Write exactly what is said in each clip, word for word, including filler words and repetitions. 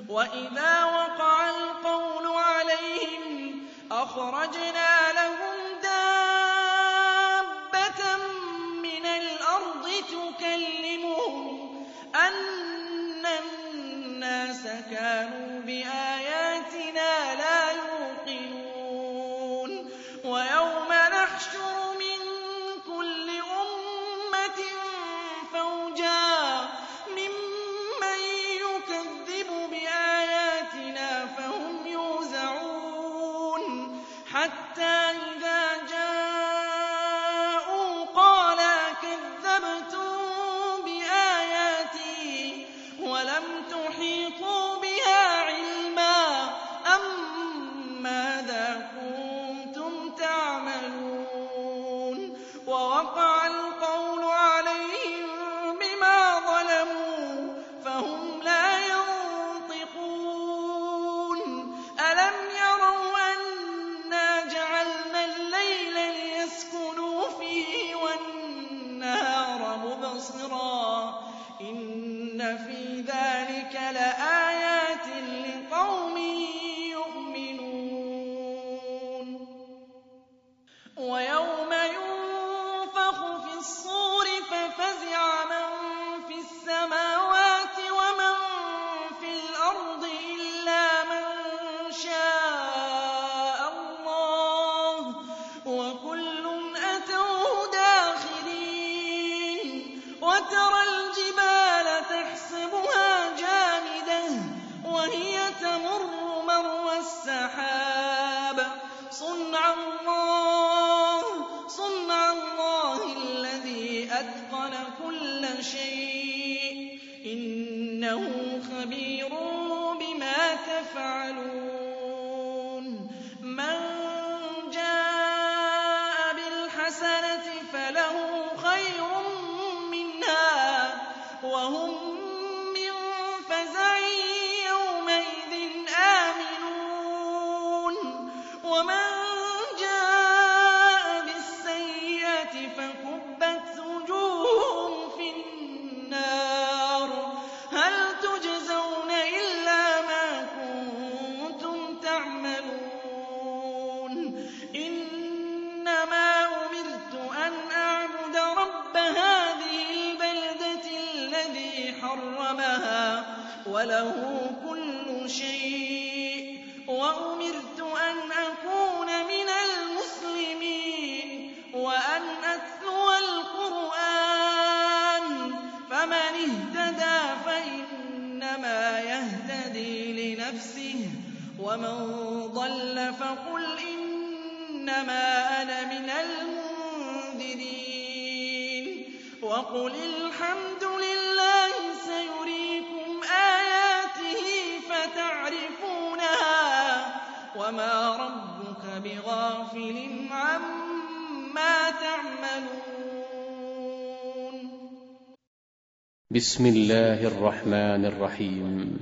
وَإِذَا وَقَعَ الْقَوْلُ عَلَيْهِمْ أَخْرَجْنَا لَهُمْ دَابَّةً مِّنَ الْأَرْضِ تُكَلِّمُهُمْ أَنَّ النَّاسَ كَانُوا بِآيَاتِنَا لَا يُوقِنُونَ وَيَوْمَ نَحْشُرُ مِن كُلِّ أُمَّةٍ فَوْجًا مِّمَّن يُكَذِّبُ بِآيَاتِنَا فَهُمْ يُوزَعُونَ حَتَّىٰ إِذَا جَاءُوا قَالَ أَكَذَّبْتُم بِآيَاتِي وَلَمْ تُحِيطُوا بِهَا عِلْمًا أَمَّاذَا كُنتُمْ تَعْمَلُونَ وَوَقَعَ الْقَوْلُ عَلَيْهِم بِمَا ظَلَمُوا فَهُمْ لَا يَنطِقُونَ أَلَمْ يَرَوْا أَنَّا جَعَلْنَا اللَّيْلَ لِيَسْكُنُوا فِيهِ وَالنَّهَارَ مُبْصِرًا إِنَّ فِي ذَٰلِكَ لَآيَاتٍ لِّقَوْمٍ يُؤْمِنُونَ وَيَوْمَ يُنفَخُ فِي الصُّورِ فَفَزِعَ مَن فِي السَّمَاوَاتِ وَمَن فِي الْأَرْضِ إِلَّا مَن شَاءَ اللَّهُ وَكُلٌّ أَتَوْهُ دَاخِرِينَ وَتَرَى الْجِبَالَ تَحْسَبُهَا جَامِدَةً وَهِيَ تَمُرُّ مَرَّ السَّحَابِ صُنْعَ اللَّهِ صُنْعَ اللَّهِ الَّذِي أَتْقَنَ كُلَّ شَيْءٍ ۚ إِنَّهُ خَبِيرٌ بِمَا تَفْعَلُونَ مَن جَاءَ بِالْحَسَنَةِ فَلَهُ خَيْرٌ مِّنْهَا وَهُم مِّن فَزَعٍ يَوْمَئِذٍ آمِنُونَ وَمَن جَاءَ بِالسَّيِّئَةِ فَكُبَّتْ وُجُوهُهُمْ فِي النَّارِ هَلْ تُجْزَوْنَ إِلَّا مَا كُنتُمْ تَعْمَلُونَ إِنَّمَا أُمِرْتُ أَنْ أَعْبُدَ رَبَّ هَٰذِهِ الْبَلْدَةِ الَّذِي حَرَّمَهَا وَلَهُ كُلُّ شَيْءٍ وَأُمِرْتُ أَنْ أَكُونَ مِنَ الْمُسْلِمِينَ وَأَنْ أَتْلُوَ الْقُرْآنَ فَمَنِ اهْتَدَىٰ فَإِنَّمَا يَهْتَدِي لِنَفْسِهِ وَمَن ضَلَّ فَقُلْ إِنَّمَا أَنَا مِنَ الْمُنذِرِينَ وَقُلِ الْحَمْدُ لِلَّهِ سَيُرِيكُمْ آيَاتِهِ فَتَعْرِفُونَهَا وَمَا رَبُّكَ بِغَافِلٍ عَمَّا تَعْمَلُونَ بسم الله الرحمن الرحيم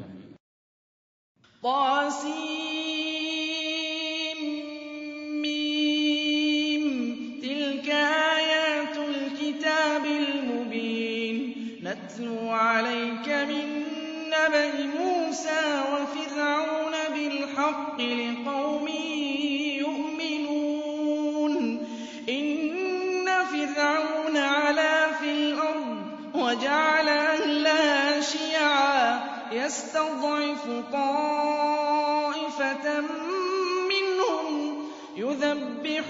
طاسيم تلك آيات الكتاب المبين نتلو عليك من نبأ موسى وفرعون بالحق لقوم يؤمنون إن فرعون علا في الأرض وجعل أهلها شيعا يستضعف طائفة منهم يذبح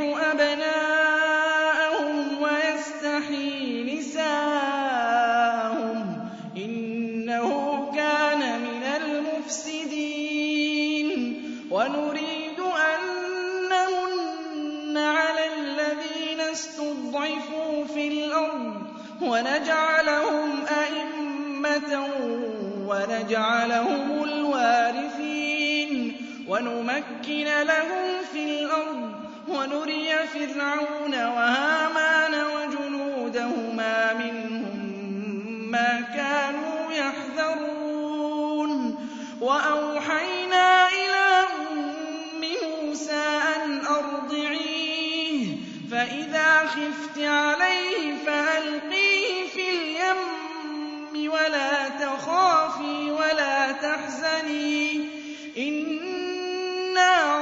أبناءهم ويستحيي نساءهم إنه كان من المفسدين ونريد أن نمن على الذين استضعفوا في الأرض ونجعلهم أئمة ونجعلهم الوارثين ونمكن لهم في الأرض ونري فرعون وهامان وجنودهما منهم ما كانوا يحذرون وأوحينا إلى أم موسى أن أرضعيه فإذا خفت عليه فألقيه في اليم ولا تخافي ولا تحزني إِنَّا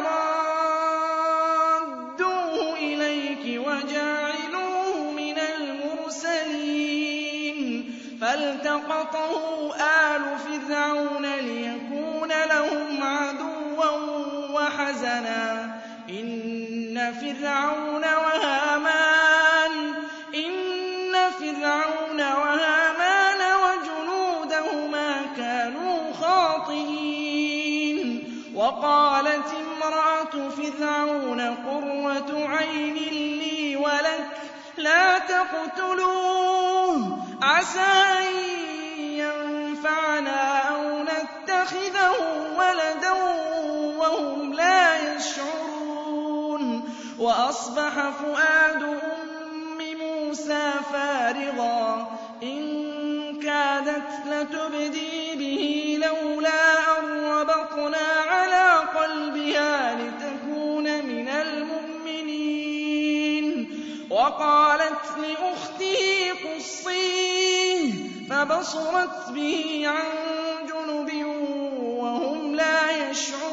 رَادُّوهُ إِلَيْكِ وَجَاعِلُوهُ مِنَ الْمُرْسَلِينَ فَالْتَقَطَهُ آلُ فِرْعَوْنَ لِيَكُونَ لَهُمْ عَدُوًّا وَحَزَنًا إِنَّ فِرْعَوْنَ وَهَامَانَ إِنَّ فِرْعَوْنَ وَهَامَانَ وَجُنُودَهُمَا كَانُوا خَاطِئِينَ وَقَالَتِ امْرَأَتُ فِرْعَوْنَ قُرَّةُ عَيْنٍ لِّي وَلَكَ لَا تَقْتُلُوهُ عَسَىٰ أَن يَنفَعَنَا أَوْ نَتَّخِذَهُ وَلَدًا وَهُمْ لَا يَشْعُرُونَ وَأَصْبَحَ فُؤَادُ أُمِّ مُوسَىٰ فَارِغًا إِن كَادَتْ لَتُبْدِي بِهِ لَوْلَا أَن رَّبَطْنَا عَلَىٰ قَلْبِهَا لِتَكُونَ مِنَ الْمُؤْمِنِينَ وَقَالَتْ لِأُخْتِهِ قُصِّيهِ فَبَصُرَتْ بِهِ عَن جُنُبٍ وَهُمْ لَا يَشْعُرُونَ